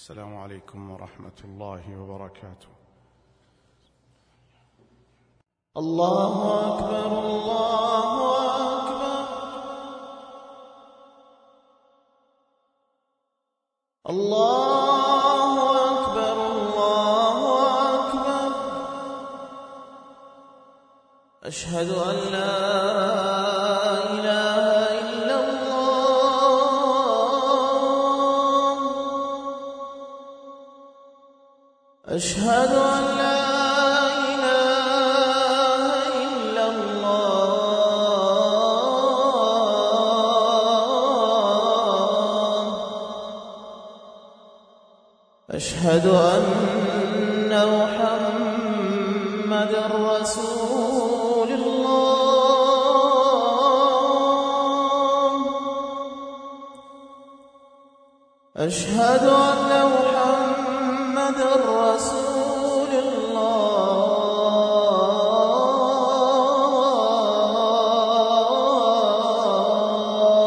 السلام عليكم ورحمة الله وبركاته. الله أكبر الله أكبر الله أكبر الله أكبر. أشهد أن لا إله إلا الله. أشهد أن لا أشهد أن محمدًا رسول الله. أشهد أن محمدًا رسول الله.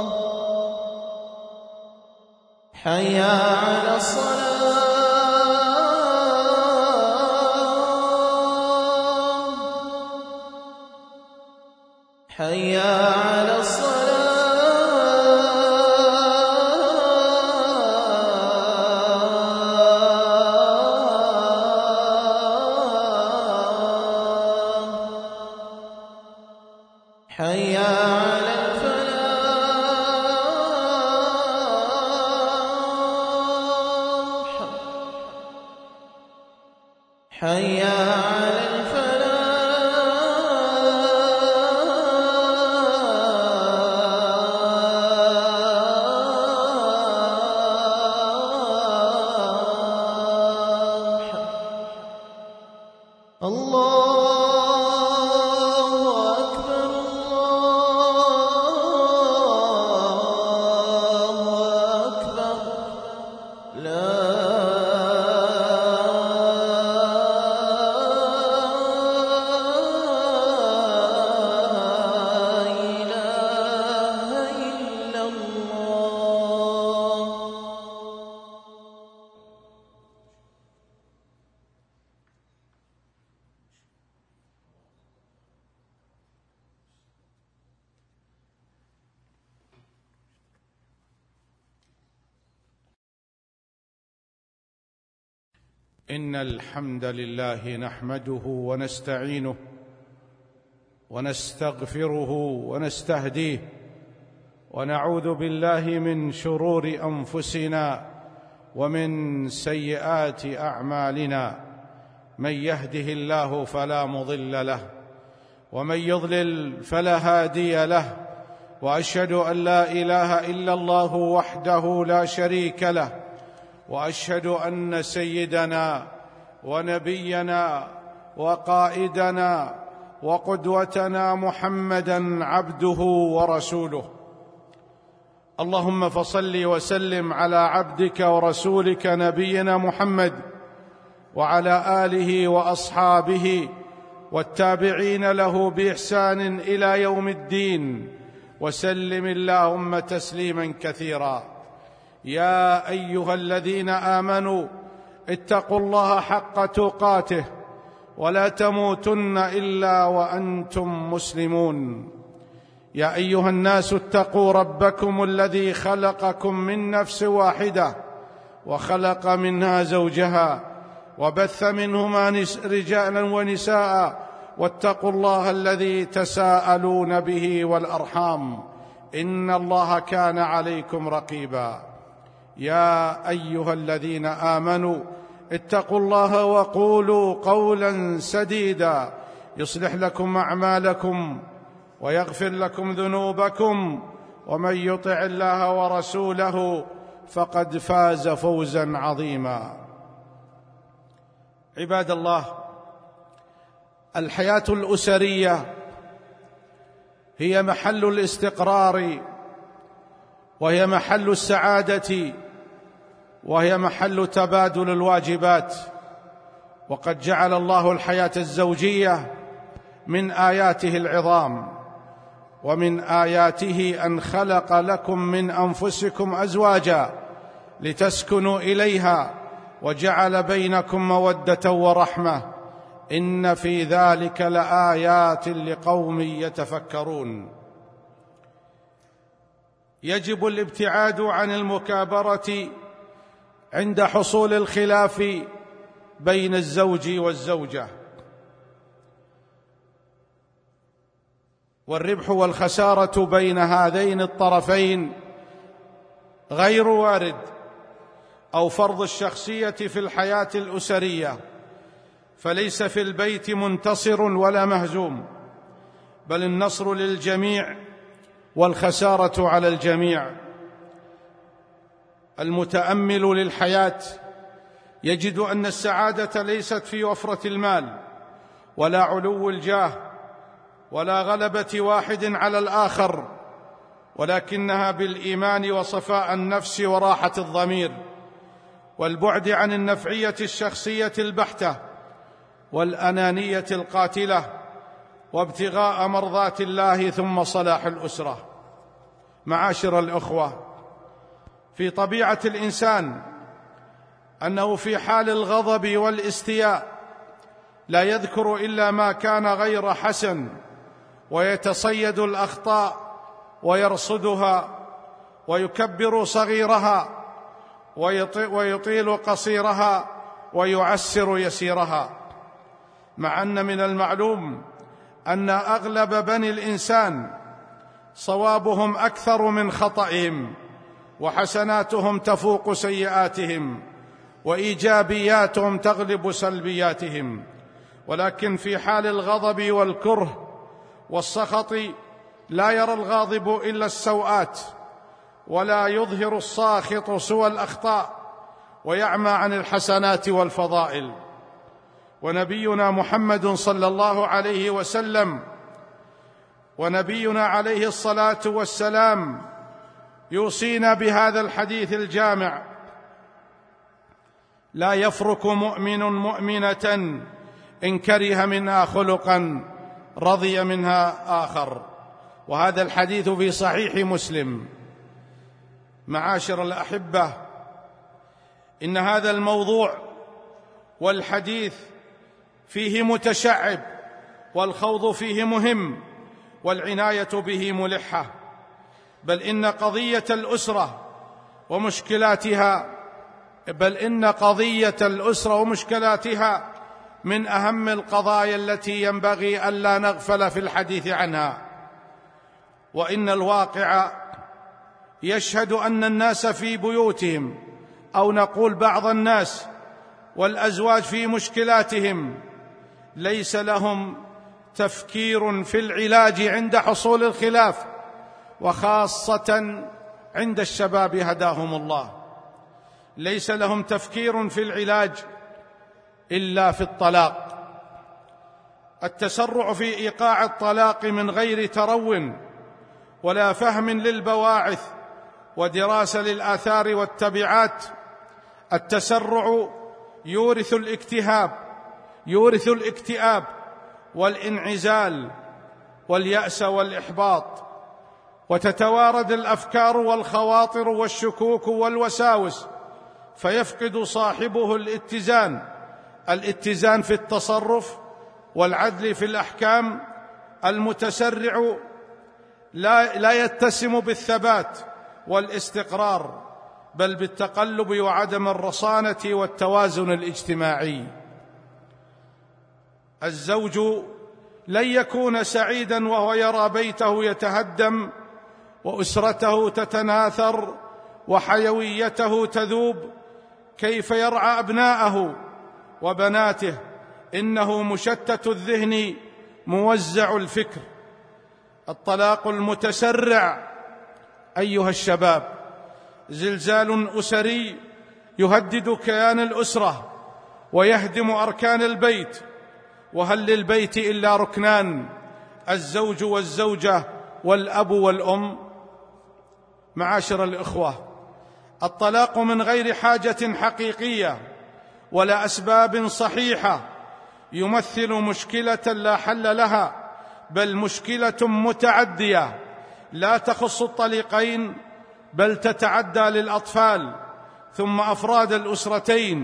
حي على الصلاة. حي على الصلاة. حي على الفلاح. حي على إن الحمد لله نحمده ونستعينه ونستغفره ونستهديه ونعوذ بالله من شرور أنفسنا ومن سيئات أعمالنا. من يهده الله فلا مضل له ومن يضلل فلا هادي له، وأشهد أن لا إله إلا الله وحده لا شريك له، وأشهد أن سيدنا ونبينا وقائدنا وقدوتنا محمدًا عبده ورسوله. اللهم فصل وسلم على عبدك ورسولك نبينا محمد وعلى آله وأصحابه والتابعين له بإحسان إلى يوم الدين، وسلم اللهم تسليمًا كثيرا. يا أيها الذين آمنوا اتقوا الله حق تقاته ولا تموتن إلا وأنتم مسلمون. يا أيها الناس اتقوا ربكم الذي خلقكم من نفس واحدة وخلق منها زوجها وبث منهما رجالا ونساء، واتقوا الله الذي تساءلون به والأرحام، إن الله كان عليكم رقيبا. يا أيها الذين آمنوا اتقوا الله وقولوا قولا سديدا يصلح لكم أعمالكم ويغفر لكم ذنوبكم، ومن يطع الله ورسوله فقد فاز فوزا عظيما. عباد الله، الحياة الأسرية هي محل الاستقرار، وهي محل السعادة، وهي محل تبادل الواجبات. وقد جعل الله الحياة الزوجية من آياته العظام، ومن آياته أن خلق لكم من أنفسكم أزواجا لتسكنوا إليها وجعل بينكم مودة ورحمة إن في ذلك لآيات لقوم يتفكرون. يجب الابتعاد عن المكابرة عند حصول الخلاف بين الزوج والزوجة، والربح والخسارة بين هذين الطرفين غير وارد، أو فرض الشخصية في الحياة الأسرية، فليس في البيت منتصر ولا مهزوم، بل النصر للجميع والخسارة على الجميع. المتأمل للحياة يجد أن السعادة ليست في وفرة المال ولا علو الجاه ولا غلبة واحد على الآخر، ولكنها بالإيمان وصفاء النفس وراحة الضمير والبعد عن النفعية الشخصية البحتة والأنانية القاتلة، وابتغاء مرضات الله ثم صلاح الأسرة. معاشر الأخوة، في طبيعة الإنسان أنه في حال الغضب والاستياء لا يذكر إلا ما كان غير حسن، ويتصيد الأخطاء ويرصدها، ويكبر صغيرها ويطيل قصيرها ويعسر يسيرها، مع أن من المعلوم أن أغلب بني الإنسان صوابهم أكثر من خطئهم، وحسناتهم تفوق سيئاتهم، وإيجابياتهم تغلب سلبياتهم، ولكن في حال الغضب والكره والسخط لا يرى الغاضب إلا السوءات، ولا يظهر الساخط سوى الأخطاء، ويعمى عن الحسنات والفضائل. ونبينا محمد صلى الله عليه وسلم ونبينا عليه الصلاة والسلام يوصينا بهذا الحديث الجامع: لا يفرك مؤمن مؤمنة إن كره منها خلقا رضي منها آخر. وهذا الحديث في صحيح مسلم. معاشر الأحبة، إن هذا الموضوع والحديث فيه متشعب، والخوض فيه مهم، والعناية به ملحة، بل إن قضية الأسرة ومشكلاتها من أهم القضايا التي ينبغي ألا نغفل في الحديث عنها. وإن الواقع يشهد أن الناس في بيوتهم، أو نقول بعض الناس والأزواج في مشكلاتهم، ليس لهم تفكير في العلاج عند حصول الخلاف، وخاصة عند الشباب هداهم الله، ليس لهم تفكير في العلاج إلا في الطلاق. التسرع في إيقاع الطلاق من غير ترو ولا فهم للبواعث ودراسة للآثار والتبعات. التسرع يورث الاكتئاب والانعزال واليأس والإحباط، وتتوارد الأفكار والخواطر والشكوك والوساوس، فيفقد صاحبه الاتزان في التصرف والعدل في الأحكام. المتسرع لا يتسم بالثبات والاستقرار، بل بالتقلب وعدم الرصانة والتوازن الاجتماعي. الزوج لن يكون سعيدا وهو يرى بيته يتهدم، وأسرته تتناثر، وحيويته تذوب. كيف يرعى أبناءه وبناته؟ إنه مشتت الذهن موزع الفكر. الطلاق المتسرع أيها الشباب زلزال أسري يهدد كيان الأسرة ويهدم أركان البيت. وهل للبيت إلا ركنان: الزوج والزوجة والأب والأم؟ معاشر الإخوة، الطلاق من غير حاجة حقيقية ولا أسباب صحيحة يمثل مشكلة لا حل لها، بل مشكلة متعدية لا تخص الطليقين، بل تتعدى للأطفال ثم أفراد الأسرتين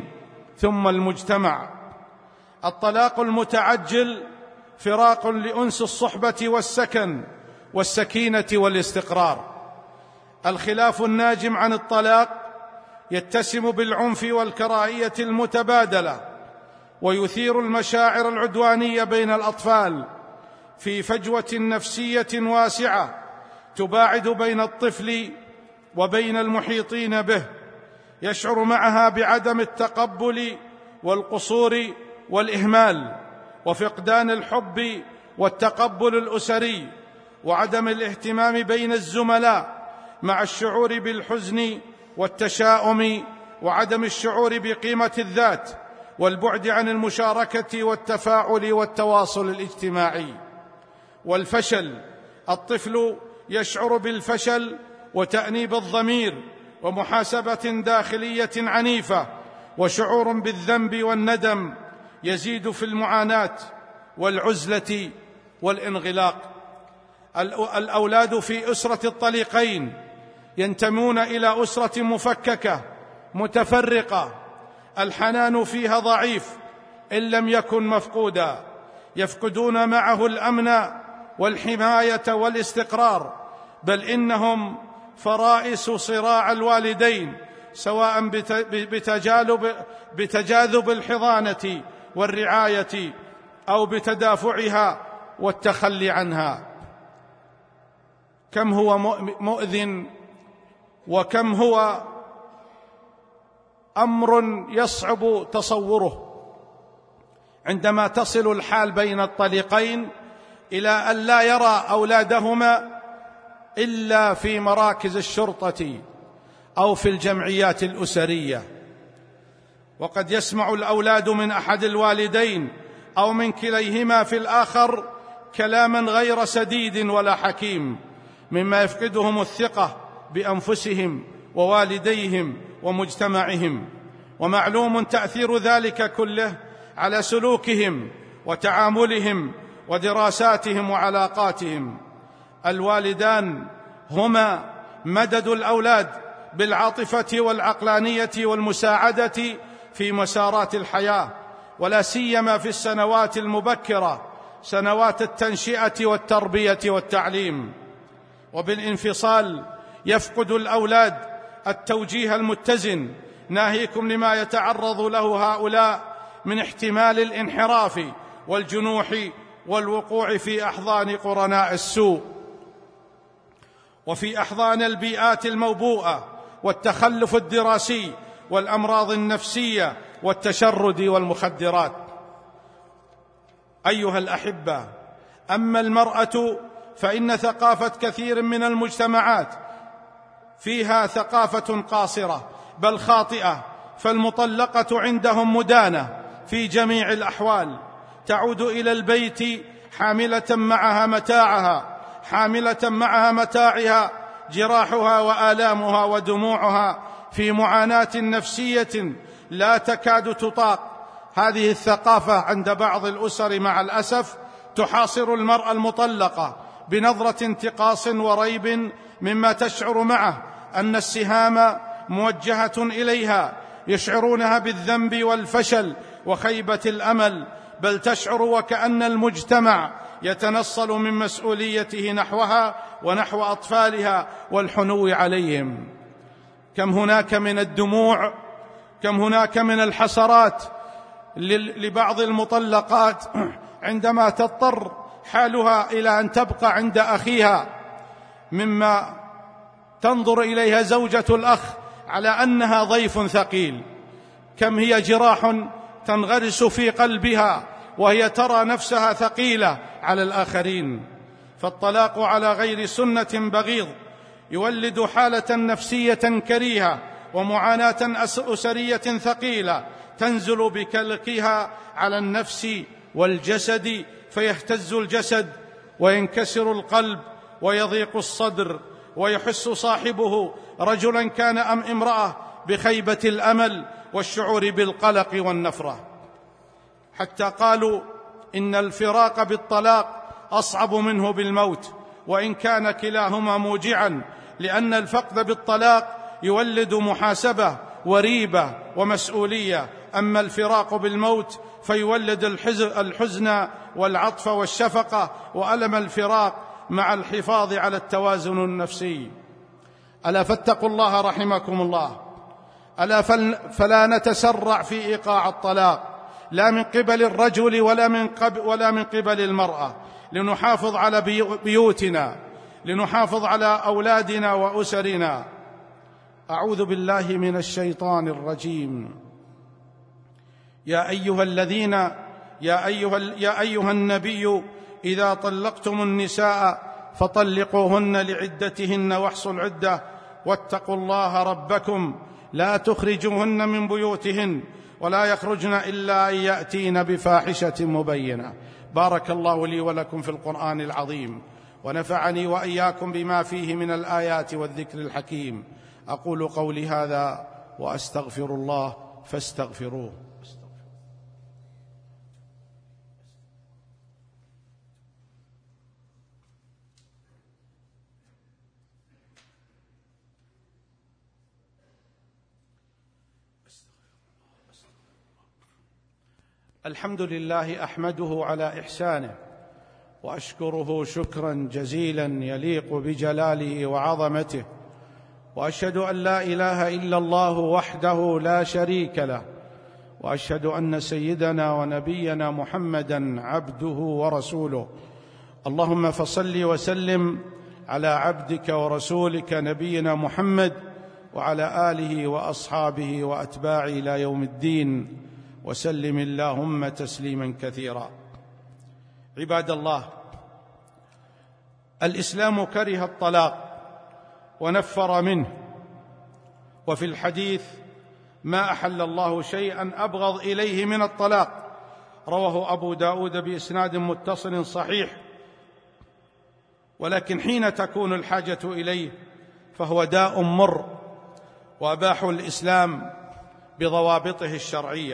ثم المجتمع. الطلاق المتعجل فراق لأنس الصحبة والسكن والسكينة والاستقرار. الخلاف الناجم عن الطلاق يتسم بالعنف والكراهية المتبادلة، ويثير المشاعر العدوانية بين الأطفال في فجوة نفسية واسعة تباعد بين الطفل وبين المحيطين به، يشعر معها بعدم التقبل والقصور والإهمال وفقدان الحب والتقبل الأسري وعدم الاهتمام بين الزملاء، مع الشعور بالحزن والتشاؤم وعدم الشعور بقيمة الذات والبعد عن المشاركة والتفاعل والتواصل الاجتماعي. والفشل، الطفل يشعر بالفشل وتأنيب الضمير ومحاسبة داخلية عنيفة وشعور بالذنب والندم يزيد في المعاناة والعزلة والانغلاق. الأولاد في أسرة الطليقين ينتمون إلى أسرة مفككة متفرقة، الحنان فيها ضعيف إن لم يكن مفقودا، يفقدون معه الأمن والحماية والاستقرار، بل إنهم فرائس صراع الوالدين، سواء بتجاذب الحضانة والرعاية أو بتدافعها والتخلي عنها. كم هو مؤذٍ، وكم هو أمر يصعب تصوره عندما تصل الحال بين الطليقين إلى أن لا يرى أولادهما إلا في مراكز الشرطة أو في الجمعيات الأسرية، وقد يسمع الأولاد من أحد الوالدين أو من كليهما في الآخر كلاما غير سديد ولا حكيم، مما يفقدهم الثقة بأنفسهم ووالديهم ومجتمعهم. ومعلوم تأثير ذلك كله على سلوكهم وتعاملهم ودراساتهم وعلاقاتهم. الوالدان هما مدد الأولاد بالعاطفة والعقلانية والمساعدة في مسارات الحياة، ولا سيما في السنوات المبكرة، سنوات التنشئة والتربية والتعليم. وبالانفصال يفقد الأولاد التوجيه المتزن، ناهيكم لما يتعرض له هؤلاء من احتمال الانحراف والجنوح والوقوع في أحضان قرناء السوء وفي أحضان البيئات الموبوءة والتخلف الدراسي والأمراض النفسية والتشرد والمخدرات. أيها الأحبة، أما المرأة فإن ثقافة كثير من المجتمعات فيها ثقافة قاصرة بل خاطئة، فالمطلقة عندهم مدانة في جميع الأحوال، تعود إلى البيت حاملة معها متاعها، حاملة معها متاعها جراحها وآلامها ودموعها في معاناة نفسية لا تكاد تطاق. هذه الثقافة عند بعض الأسر مع الأسف تحاصر المرأة المطلقة بنظرة انتقاص وريب، مما تشعر معه أن السهام موجهة إليها، يشعرونها بالذنب والفشل وخيبة الأمل، بل تشعر وكأن المجتمع يتنصل من مسؤوليته نحوها ونحو أطفالها والحنو عليهم. كم هناك من الدموع، كم هناك من الحسرات لبعض المطلقات عندما تضطر حالها إلى أن تبقى عند أخيها، مما تنظر إليها زوجة الأخ على أنها ضيف ثقيل. كم هي جراح تنغرس في قلبها وهي ترى نفسها ثقيلة على الآخرين. فالطلاق على غير سنة بغيض، يولد حالة نفسية كريهة ومعاناة أسرية ثقيلة تنزل بكلكها على النفس والجسد، فيهتز الجسد وينكسر القلب ويضيق الصدر، ويحس صاحبه رجلا كان أم امرأة بخيبة الأمل والشعور بالقلق والنفرة، حتى قالوا إن الفراق بالطلاق أصعب منه بالموت، وإن كان كلاهما موجعا، لأن الفقد بالطلاق يولد محاسبة وريبة ومسؤولية، أما الفراق بالموت فيولد الحزن والعطف والشفقة وألم الفراق مع الحفاظ على التوازن النفسي. ألا فاتقوا الله رحمكم الله. ألا فلا نتسرع في إيقاع الطلاق، لا من قبل الرجل ولا من قبل المرأة، لنحافظ على بيوتنا، لنحافظ على أولادنا وأسرنا. أعوذ بالله من الشيطان الرجيم. يا أيها النبي إذا طلقتم النساء فطلقوهن لعدتهن واحصوا العدة واتقوا الله ربكم لا تخرجوهن من بيوتهن ولا يخرجن إلا أن يأتين بفاحشة مبينة. بارك الله لي ولكم في القرآن العظيم، ونفعني وإياكم بما فيه من الآيات والذكر الحكيم. أقول قولي هذا وأستغفر الله فاستغفروه. الحمد لله أحمده على إحسانه، وأشكره شكرا جزيلا يليق بجلاله وعظمته، وأشهد أن لا إله إلا الله وحده لا شريك له، وأشهد أن سيدنا ونبينا محمدا عبده ورسوله. اللهم فصل وسلم على عبدك ورسولك نبينا محمد وعلى آله وأصحابه وأتباعه إلى يوم الدين، وسلم اللهم تسليما كثيرا. عباد الله، الإسلام كره الطلاق ونفر منه، وفي الحديث ما أحل الله شيئا أبغض إليه من الطلاق، رواه أبو داود بإسناد متصل صحيح، ولكن حين تكون الحاجة إليه فهو داء مر، وأباحه الإسلام بضوابطه الشرعية.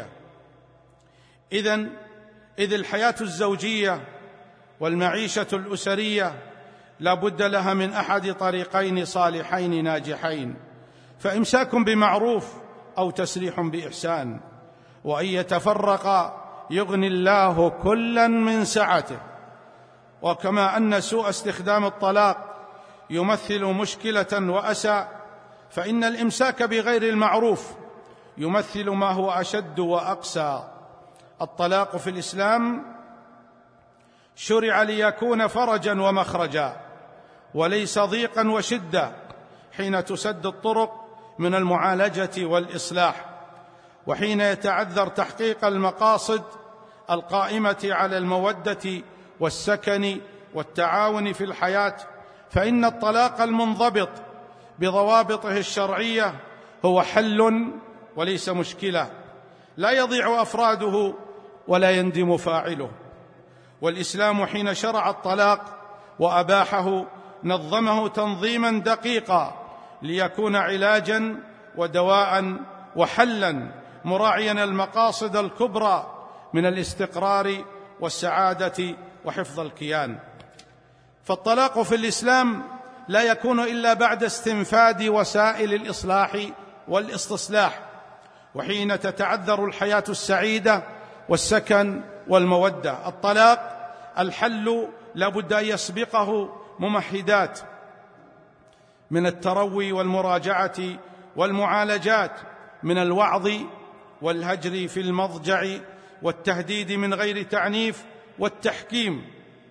إذ الحياة الزوجية والمعيشة الأسرية لا بد لها من أحد طريقين صالحين ناجحين، فإمساك بمعروف أو تسريح بإحسان، وأن يتفرق يغني الله كلا من سعته. وكما أن سوء استخدام الطلاق يمثل مشكلة وأسى، فإن الإمساك بغير المعروف يمثل ما هو أشد وأقسى. الطلاق في الإسلام شرع ليكون فرجا ومخرجا، وليس ضيقا وشدة حين تسد الطرق من المعالجة والإصلاح، وحين يتعذر تحقيق المقاصد القائمة على المودة والسكن والتعاون في الحياة، فإن الطلاق المنضبط بضوابطه الشرعية هو حل وليس مشكلة، لا يضيع أفراده ولا يندم فاعله. والإسلام حين شرع الطلاق وأباحه نظمه تنظيما دقيقا ليكون علاجا ودواء وحلا، مراعيا المقاصد الكبرى من الاستقرار والسعادة وحفظ الكيان. فالطلاق في الإسلام لا يكون إلا بعد استنفاد وسائل الإصلاح والاستصلاح، وحين تتعذر الحياة السعيدة والسكن والمودة. الطلاق الحل لا بد أن يسبقه ممهدات من التروي والمراجعة والمعالجات، من الوعظ والهجر في المضجع والتهديد من غير تعنيف والتحكيم.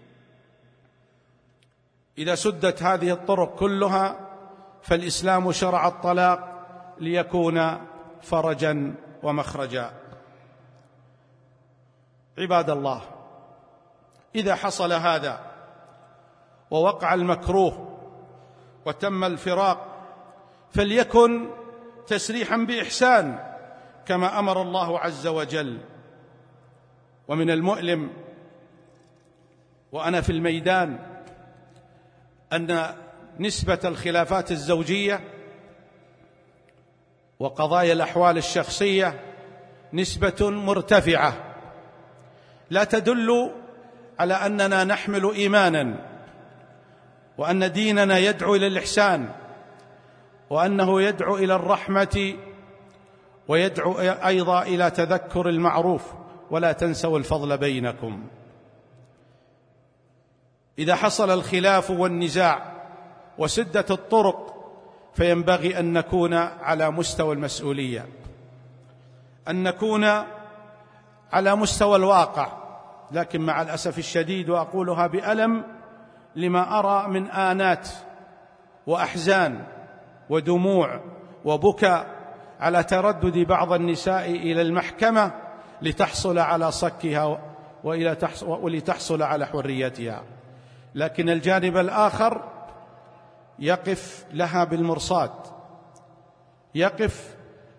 إذا سدت هذه الطرق كلها فالإسلام شرع الطلاق ليكون فرجا ومخرجا. عباد الله، إذا حصل هذا ووقع المكروه وتم الفراق فليكن تسريحا بإحسان كما أمر الله عز وجل. ومن المؤلم وأنا في الميدان أن نسبة الخلافات الزوجية وقضايا الأحوال الشخصية نسبة مرتفعة، لا تدل على أننا نحمل إيمانا، وأن ديننا يدعو إلى الإحسان، وأنه يدعو إلى الرحمة ويدعو أيضا إلى تذكر المعروف ولا تنسوا الفضل بينكم. إذا حصل الخلاف والنزاع وسدة الطرق فينبغي أن نكون على مستوى المسؤولية، أن نكون على مستوى الواقع. لكن مع الأسف الشديد، وأقولها بألم لما أرى من آنات وأحزان ودموع وبكاء على تردد بعض النساء إلى المحكمة لتحصل على صكها ولتحصل على حريتها، لكن الجانب الآخر يقف لها بالمرصاد، يقف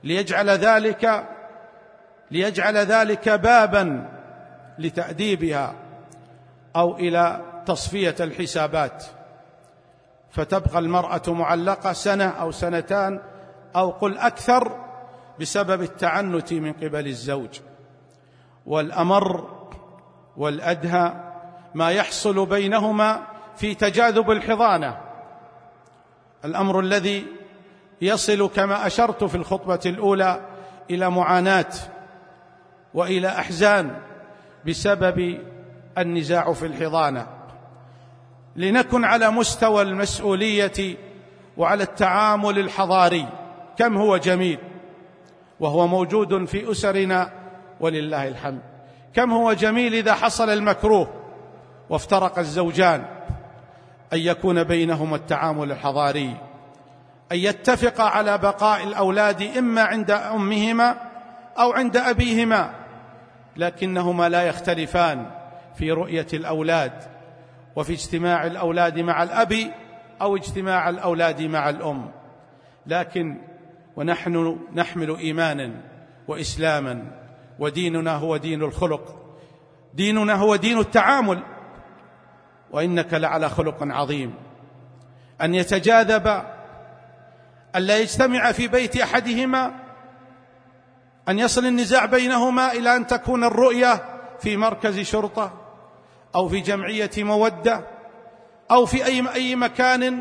ليجعل ذلك بابا لتأديبها أو إلى تصفية الحسابات، فتبقى المرأة معلقة سنة أو سنتان أو قل أكثر بسبب التعنت من قبل الزوج. والأمر والأدهى ما يحصل بينهما في تجاذب الحضانة، الأمر الذي يصل كما أشرت في الخطبة الأولى إلى معاناة وإلى أحزان بسبب النزاع في الحضانة. لنكن على مستوى المسؤولية وعلى التعامل الحضاري. كم هو جميل وهو موجود في أسرنا ولله الحمد، كم هو جميل إذا حصل المكروه وافترق الزوجان أن يكون بينهما التعامل الحضاري، أن يتفقا على بقاء الأولاد إما عند أمهما أو عند أبيهما، لكنهما لا يختلفان في رؤية الأولاد وفي اجتماع الأولاد مع الأب أو اجتماع الأولاد مع الأم. لكن ونحن نحمل إيمانا وإسلاما، وديننا هو دين الخلق، ديننا هو دين التعامل، وإنك لعلى خلق عظيم. أن يتجاذب، أن لا يجتمع في بيت أحدهما، أن يصل النزاع بينهما إلى أن تكون الرؤية في مركز شرطة أو في جمعية مودة أو في أي مكان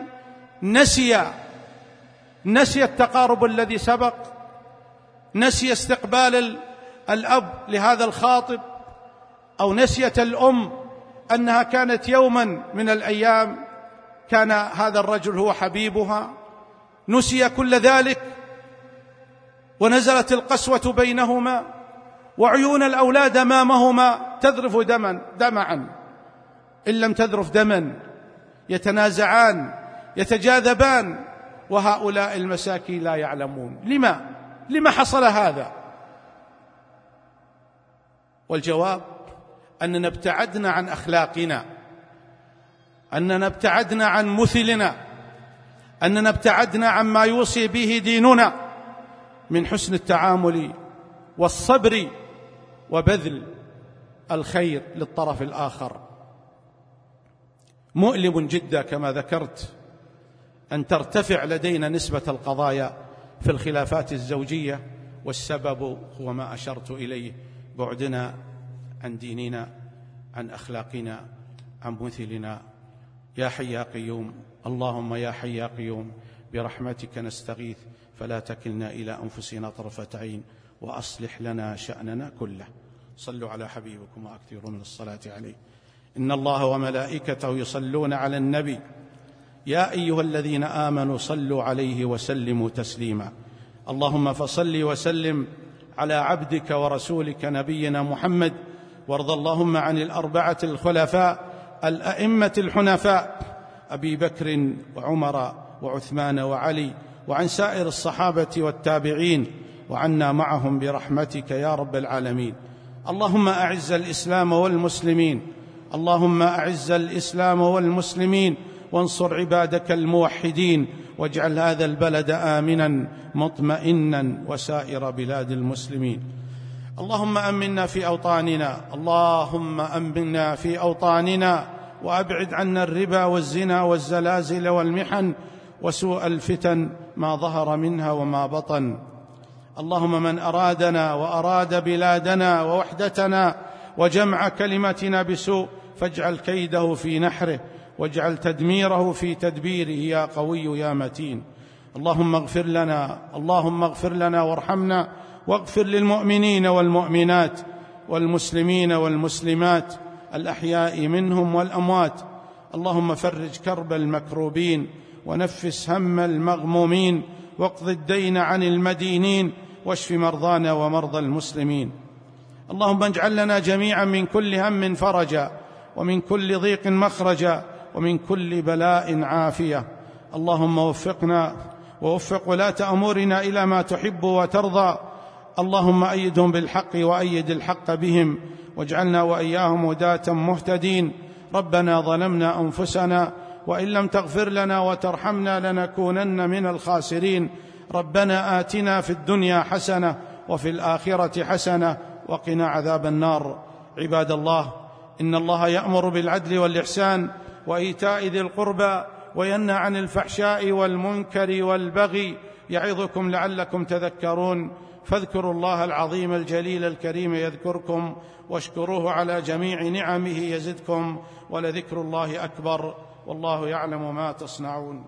نسي التقارب الذي سبق، نسي استقبال الأب لهذا الخاطب، أو نسيت الأم أنها كانت يوما من الأيام كان هذا الرجل هو حبيبها، نسي كل ذلك ونزلت القسوة بينهما، وعيون الأولاد أمامهما تذرف دمعا، إن لم تذرف دما يتنازعان يتجاذبان، وهؤلاء المساكين لا يعلمون لما حصل هذا. والجواب أننا ابتعدنا عن أخلاقنا، أننا ابتعدنا عن مثلنا، أننا ابتعدنا عما يوصي به ديننا من حسن التعامل والصبر وبذل الخير للطرف الآخر. مؤلم جدا كما ذكرت أن ترتفع لدينا نسبة القضايا في الخلافات الزوجية، والسبب هو ما أشرت إليه: بعدنا عن ديننا، عن أخلاقنا، عن مثلنا. يا حي يا قيوم، اللهم يا حي يا قيوم، برحمتك نستغيث، فلا تكلنا إلى أنفسنا طرفة عين، وأصلح لنا شأننا كله. صلوا على حبيبكم وأكثروا من الصلاة عليه. إن الله وملائكته يصلون على النبي، يا أيها الذين آمنوا صلوا عليه وسلموا تسليما. اللهم فصل وسلم على عبدك ورسولك نبينا محمد، وارض اللهم عن الأربعة الخلفاء الأئمة الحنفاء أبي بكر وعمر وعثمان وعلي، وعن سائر الصحابة والتابعين، وعنا معهم برحمتك يا رب العالمين. اللهم أعز الإسلام والمسلمين، اللهم أعز الإسلام والمسلمين، وانصر عبادك الموحدين، واجعل هذا البلد آمنا مطمئنا وسائر بلاد المسلمين. اللهم أمنا في أوطاننا، اللهم أمنا في أوطاننا، وأبعد عنا الربا والزنا والزلازل والمحن وسوء الفتن ما ظهر منها وما بطن. اللهم من أرادنا وأراد بلادنا ووحدتنا وجمع كلمتنا بسوء فاجعل كيده في نحره، واجعل تدميره في تدبيره يا قوي يا متين. اللهم اغفر لنا، اللهم اغفر لنا وارحمنا واغفر للمؤمنين والمؤمنات والمسلمين والمسلمات الأحياء منهم والأموات. اللهم فرج كرب المكروبين ونفس هم المغمومين واقض الدين عن المدينين واشف مرضانا ومرضى المسلمين. اللهم اجعل لنا جميعا من كل هم فرجا ومن كل ضيق مخرجا ومن كل بلاء عافية. اللهم وفقنا ووفق ولاة أمورنا إلى ما تحب وترضى. اللهم أيدهم بالحق وأيد الحق بهم واجعلنا وإياهم هداة مهتدين. ربنا ظلمنا أنفسنا وإن لم تغفر لنا وترحمنا لنكونن من الخاسرين. ربنا آتنا في الدنيا حسنة وفي الآخرة حسنة وقنا عذاب النار. عباد الله، إن الله يأمر بالعدل والإحسان وإيتاء ذي القربى وينهى عن الفحشاء والمنكر والبغي يعظكم لعلكم تذكرون. فاذكروا الله العظيم الجليل الكريم يذكركم واشكروه على جميع نعمه يزدكم ولذكر الله أكبر والله يعلم ما تصنعون.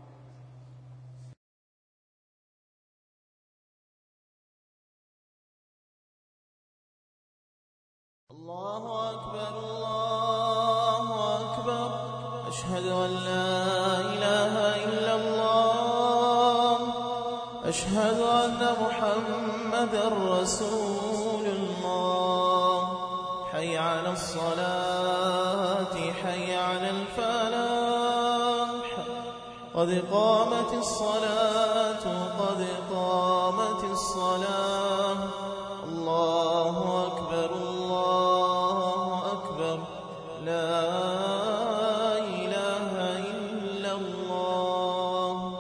الله أكبر الله أكبر أشهد أن لا إله إلا الله أشهد أن محمدًا رسول الله. حي على الصلاة حي على الفلاح قد قامت الصلاة قد قامت الصلاة. الله أكبر الله أكبر لا إله إلا الله.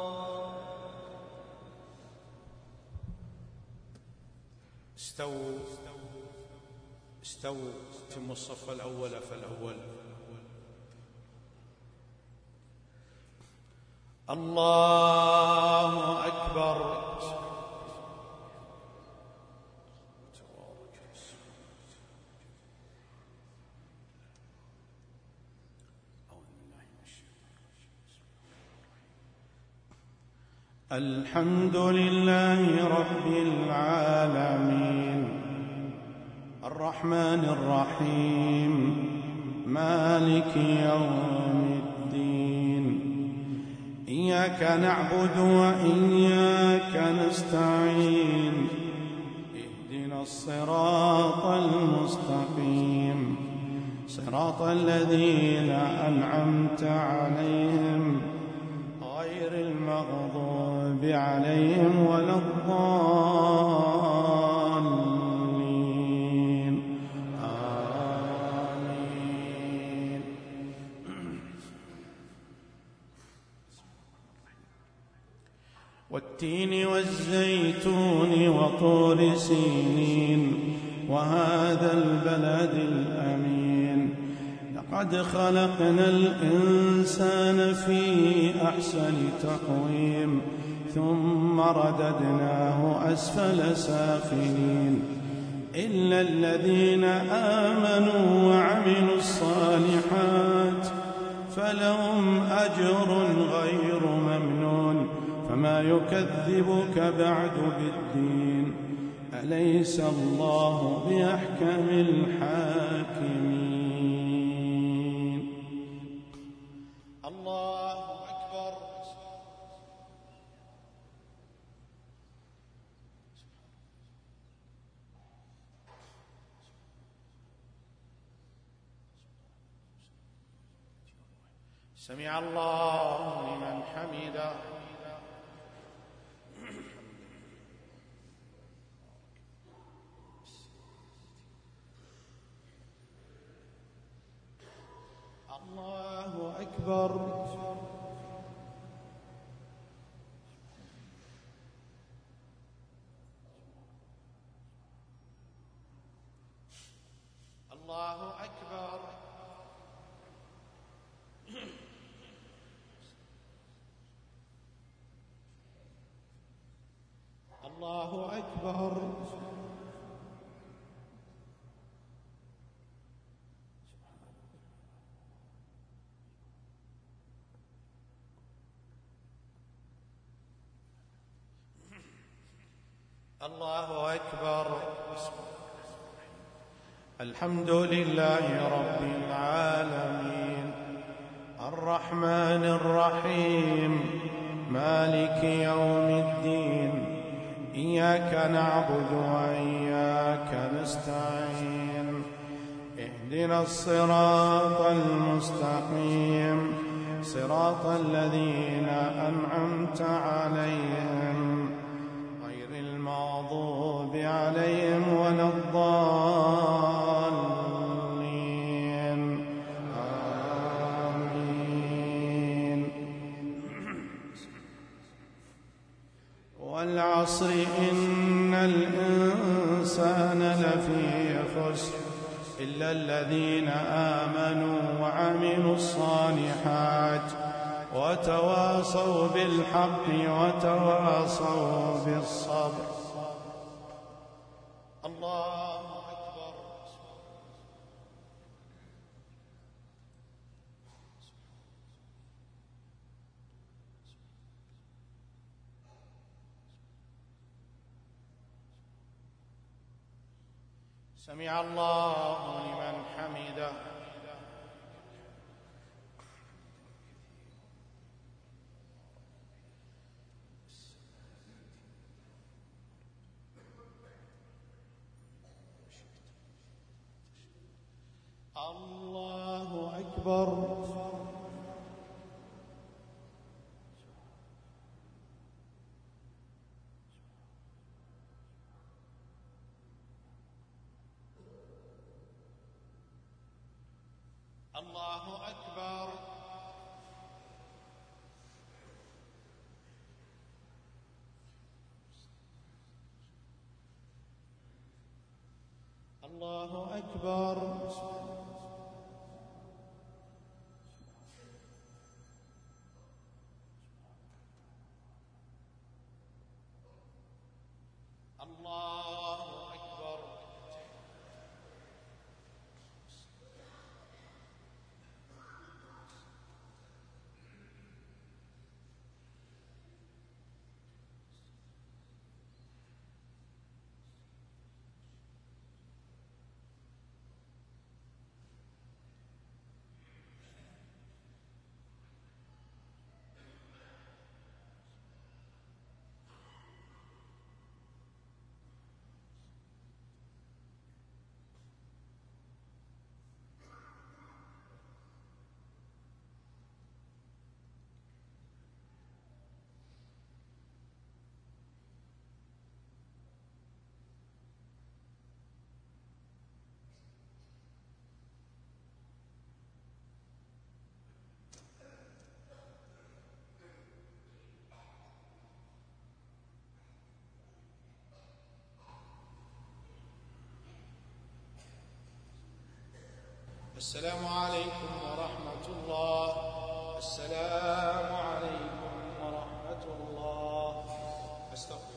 استووا تم الصف الأول فالأول. الله أكبر. الحمد لله رب العالمين الرحمن الرحيم مالك يوم الدين. إياك نعبد وإياك نستعين اهدنا الصراط المستقيم صراط الذين أنعمت عليهم غير المغضوب عليهم ولا الضالين آمين. والتين والزيتون وطور سينين وهذا البلد الأمين. لقد خلقنا الإنسان في أحسن تقويم ثم رددناه أسفل سافلين إلا الذين آمنوا وعملوا الصالحات فلهم أجر غير ممنون. فما يكذبك بعد بالدين أليس الله بأحكم الحاكمين. الله أكبر. سمع الله لمن حمده. الله أكبر. الله أكبر. الله أكبر. الله أكبر. الحمد لله رب العالمين الرحمن الرحيم مالك يوم الدين إياك نعبد وإياك نستعين اهدنا الصراط المستقيم صراط الذين أنعمت عليهم غير المغضوب عليهم ولا الضالين آمين. والعصر إن الإنسان لفي خسر إلا الذين آمنوا وعملوا الصالحات وتواصوا بالحق وتواصوا بالصبر. الله أكبر. سمع الله لمن حمده. الله أكبر. الله أكبر. الله أكبر. الله أكبر. السلام عليكم ورحمة الله. السلام عليكم ورحمة الله. أستغفر